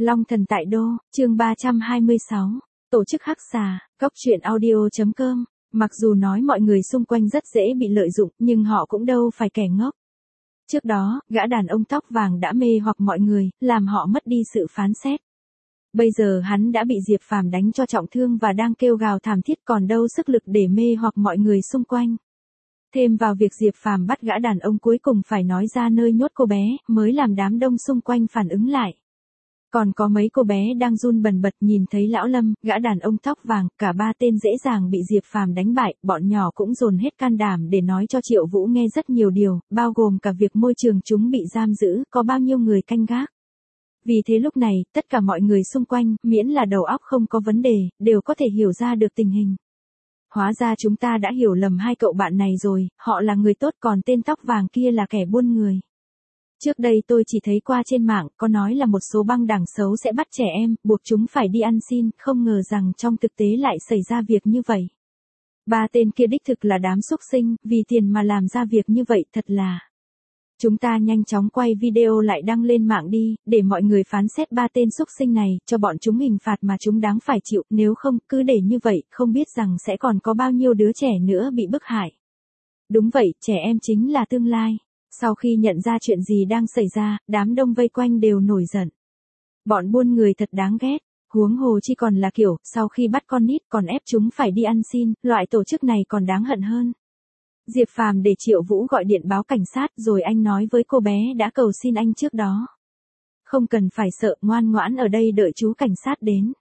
Long thần tại đô, chương 326, tổ chức hắc xà, góc truyện audio.com. Mặc dù nói mọi người xung quanh rất dễ bị lợi dụng, nhưng họ cũng đâu phải kẻ ngốc. Trước đó, gã đàn ông tóc vàng đã mê hoặc mọi người, làm họ mất đi sự phán xét. Bây giờ hắn đã bị Diệp Phàm đánh cho trọng thương và đang kêu gào thảm thiết, còn đâu sức lực để mê hoặc mọi người xung quanh. Thêm vào việc Diệp Phàm bắt gã đàn ông cuối cùng phải nói ra nơi nhốt cô bé, mới làm đám đông xung quanh phản ứng lại. Còn có mấy cô bé đang run bần bật nhìn thấy lão Lâm, gã đàn ông tóc vàng, cả ba tên dễ dàng bị Diệp Phàm đánh bại, bọn nhỏ cũng dồn hết can đảm để nói cho Triệu Vũ nghe rất nhiều điều, bao gồm cả việc môi trường chúng bị giam giữ, có bao nhiêu người canh gác. Vì thế lúc này, tất cả mọi người xung quanh, miễn là đầu óc không có vấn đề, đều có thể hiểu ra được tình hình. Hóa ra chúng ta đã hiểu lầm hai cậu bạn này rồi, họ là người tốt còn tên tóc vàng kia là kẻ buôn người. Trước đây tôi chỉ thấy qua trên mạng, có nói là một số băng đảng xấu sẽ bắt trẻ em, buộc chúng phải đi ăn xin, không ngờ rằng trong thực tế lại xảy ra việc như vậy. Ba tên kia đích thực là đám xúc sinh, vì tiền mà làm ra việc như vậy thật là. Chúng ta nhanh chóng quay video lại đăng lên mạng đi, để mọi người phán xét ba tên xúc sinh này, cho bọn chúng hình phạt mà chúng đáng phải chịu, nếu không, cứ để như vậy, không biết rằng sẽ còn có bao nhiêu đứa trẻ nữa bị bức hại. Đúng vậy, trẻ em chính là tương lai. Sau khi nhận ra chuyện gì đang xảy ra, đám đông vây quanh đều nổi giận. Bọn buôn người thật đáng ghét, huống hồ chi còn là kiểu, sau khi bắt con nít còn ép chúng phải đi ăn xin, loại tổ chức này còn đáng hận hơn. Diệp Phàm để Triệu Vũ gọi điện báo cảnh sát rồi anh nói với cô bé đã cầu xin anh trước đó. Không cần phải sợ, ngoan ngoãn ở đây đợi chú cảnh sát đến.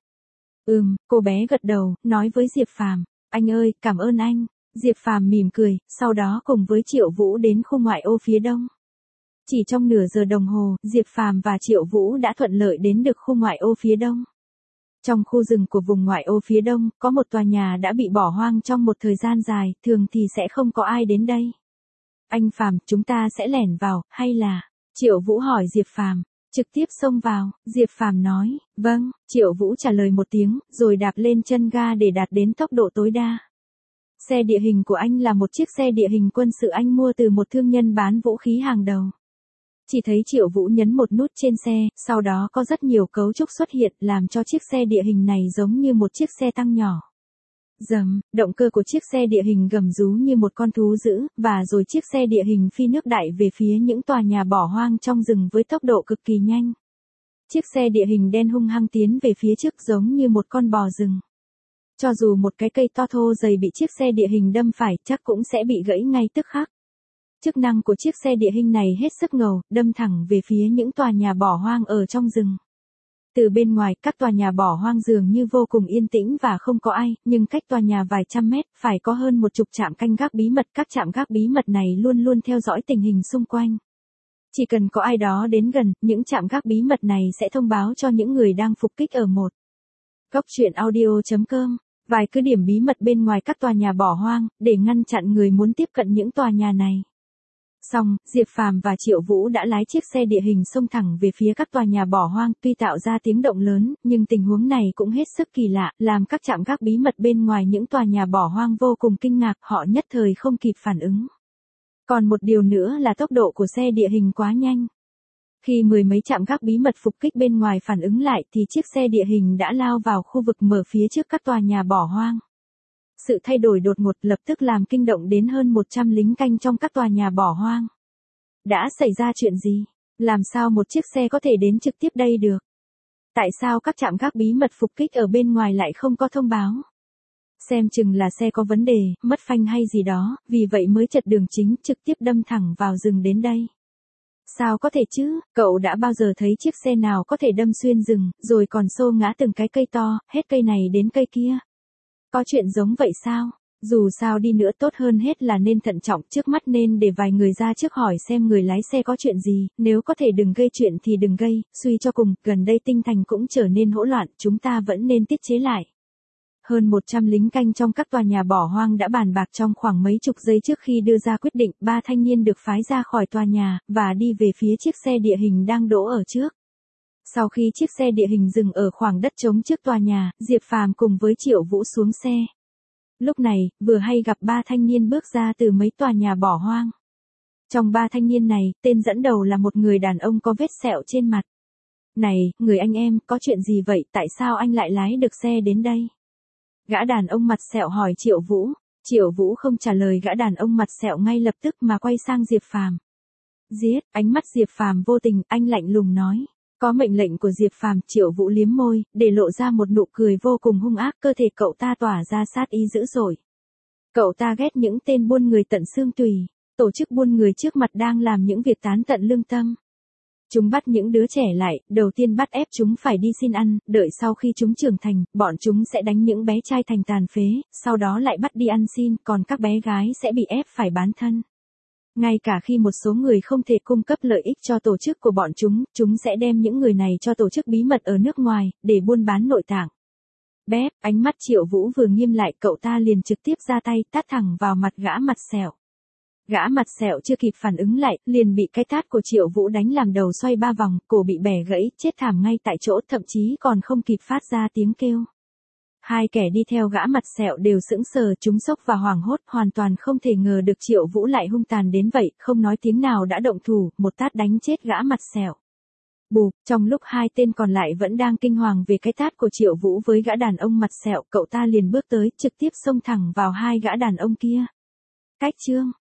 Cô bé gật đầu, nói với Diệp Phàm, anh ơi, cảm ơn anh. Diệp Phàm mỉm cười, sau đó cùng với Triệu Vũ đến khu ngoại ô phía đông. Chỉ trong nửa giờ đồng hồ, Diệp Phàm và Triệu Vũ đã thuận lợi đến được khu ngoại ô phía đông. Trong khu rừng của vùng ngoại ô phía đông, có một tòa nhà đã bị bỏ hoang trong một thời gian dài, thường thì sẽ không có ai đến đây. Anh Phàm, chúng ta sẽ lẻn vào, hay là? Triệu Vũ hỏi Diệp Phàm. Trực tiếp xông vào, Diệp Phàm nói, vâng, Triệu Vũ trả lời một tiếng, rồi đạp lên chân ga để đạt đến tốc độ tối đa. Xe địa hình của anh là một chiếc xe địa hình quân sự anh mua từ một thương nhân bán vũ khí hàng đầu. Chỉ thấy Triệu Vũ nhấn một nút trên xe, sau đó có rất nhiều cấu trúc xuất hiện làm cho chiếc xe địa hình này giống như một chiếc xe tăng nhỏ. Dầm, động cơ của chiếc xe địa hình gầm rú như một con thú dữ, và rồi chiếc xe địa hình phi nước đại về phía những tòa nhà bỏ hoang trong rừng với tốc độ cực kỳ nhanh. Chiếc xe địa hình đen hung hăng tiến về phía trước giống như một con bò rừng. Cho dù một cái cây to thô dày bị chiếc xe địa hình đâm phải chắc cũng sẽ bị gãy ngay tức khắc. Chức năng của chiếc xe địa hình này hết sức ngầu, đâm thẳng về phía những tòa nhà bỏ hoang ở trong rừng. Từ bên ngoài, các tòa nhà bỏ hoang dường như vô cùng yên tĩnh và không có ai, nhưng cách tòa nhà vài trăm mét, phải có hơn một chục trạm canh gác bí mật. Các trạm gác bí mật này luôn luôn theo dõi tình hình xung quanh. Chỉ cần có ai đó đến gần, những trạm gác bí mật này sẽ thông báo cho những người đang phục kích ở một. Góc truyện audio.com. Vài cứ điểm bí mật bên ngoài các tòa nhà bỏ hoang, để ngăn chặn người muốn tiếp cận những tòa nhà này. Xong, Diệp Phàm và Triệu Vũ đã lái chiếc xe địa hình xông thẳng về phía các tòa nhà bỏ hoang, tuy tạo ra tiếng động lớn, nhưng tình huống này cũng hết sức kỳ lạ, làm các trạm gác bí mật bên ngoài những tòa nhà bỏ hoang vô cùng kinh ngạc, họ nhất thời không kịp phản ứng. Còn một điều nữa là tốc độ của xe địa hình quá nhanh. Khi mười mấy trạm gác bí mật phục kích bên ngoài phản ứng lại thì chiếc xe địa hình đã lao vào khu vực mở phía trước các tòa nhà bỏ hoang. Sự thay đổi đột ngột lập tức làm kinh động đến hơn 100 lính canh trong các tòa nhà bỏ hoang. Đã xảy ra chuyện gì? Làm sao một chiếc xe có thể đến trực tiếp đây được? Tại sao các trạm gác bí mật phục kích ở bên ngoài lại không có thông báo? Xem chừng là xe có vấn đề, mất phanh hay gì đó, vì vậy mới chật đường chính trực tiếp đâm thẳng vào rừng đến đây. Sao có thể chứ, cậu đã bao giờ thấy chiếc xe nào có thể đâm xuyên rừng, rồi còn xô ngã từng cái cây to, hết cây này đến cây kia? Có chuyện giống vậy sao? Dù sao đi nữa tốt hơn hết là nên thận trọng, trước mắt nên để vài người ra trước hỏi xem người lái xe có chuyện gì, nếu có thể đừng gây chuyện thì đừng gây, suy cho cùng, gần đây tinh thành cũng trở nên hỗn loạn, chúng ta vẫn nên tiết chế lại. Hơn 100 lính canh trong các tòa nhà bỏ hoang đã bàn bạc trong khoảng mấy chục giây trước khi đưa ra quyết định, ba thanh niên được phái ra khỏi tòa nhà, và đi về phía chiếc xe địa hình đang đỗ ở trước. Sau khi chiếc xe địa hình dừng ở khoảng đất trống trước tòa nhà, Diệp Phàm cùng với Triệu Vũ xuống xe. Lúc này, vừa hay gặp ba thanh niên bước ra từ mấy tòa nhà bỏ hoang. Trong ba thanh niên này, tên dẫn đầu là một người đàn ông có vết sẹo trên mặt. Này, người anh em, có chuyện gì vậy, tại sao anh lại lái được xe đến đây? Gã đàn ông mặt sẹo hỏi Triệu Vũ. Triệu Vũ không trả lời gã đàn ông mặt sẹo ngay lập tức mà quay sang Diệp Phàm. Giết, ánh mắt Diệp Phàm vô tình, anh lạnh lùng nói. Có mệnh lệnh của Diệp Phàm, Triệu Vũ liếm môi, để lộ ra một nụ cười vô cùng hung ác, cơ thể cậu ta tỏa ra sát ý dữ dội. Cậu ta ghét những tên buôn người tận xương tùy, tổ chức buôn người trước mặt đang làm những việc tán tận lương tâm. Chúng bắt những đứa trẻ lại, đầu tiên bắt ép chúng phải đi xin ăn, đợi sau khi chúng trưởng thành, bọn chúng sẽ đánh những bé trai thành tàn phế, sau đó lại bắt đi ăn xin, còn các bé gái sẽ bị ép phải bán thân. Ngay cả khi một số người không thể cung cấp lợi ích cho tổ chức của bọn chúng sẽ đem những người này cho tổ chức bí mật ở nước ngoài, để buôn bán nội tạng. Bép, ánh mắt Triệu Vũ vừa nghiêm lại, cậu ta liền trực tiếp ra tay tát thẳng vào mặt gã mặt sẹo. Gã mặt sẹo chưa kịp phản ứng lại, liền bị cái tát của Triệu Vũ đánh làm đầu xoay 3 vòng, cổ bị bẻ gãy, chết thảm ngay tại chỗ, thậm chí còn không kịp phát ra tiếng kêu. Hai kẻ đi theo gã mặt sẹo đều sững sờ, chúng sốc và hoảng hốt, hoàn toàn không thể ngờ được Triệu Vũ lại hung tàn đến vậy, không nói tiếng nào đã động thủ, một tát đánh chết gã mặt sẹo. Bụp, trong lúc hai tên còn lại vẫn đang kinh hoàng về cái tát của Triệu Vũ với gã đàn ông mặt sẹo, cậu ta liền bước tới, trực tiếp xông thẳng vào hai gã đàn ông kia. Cách chương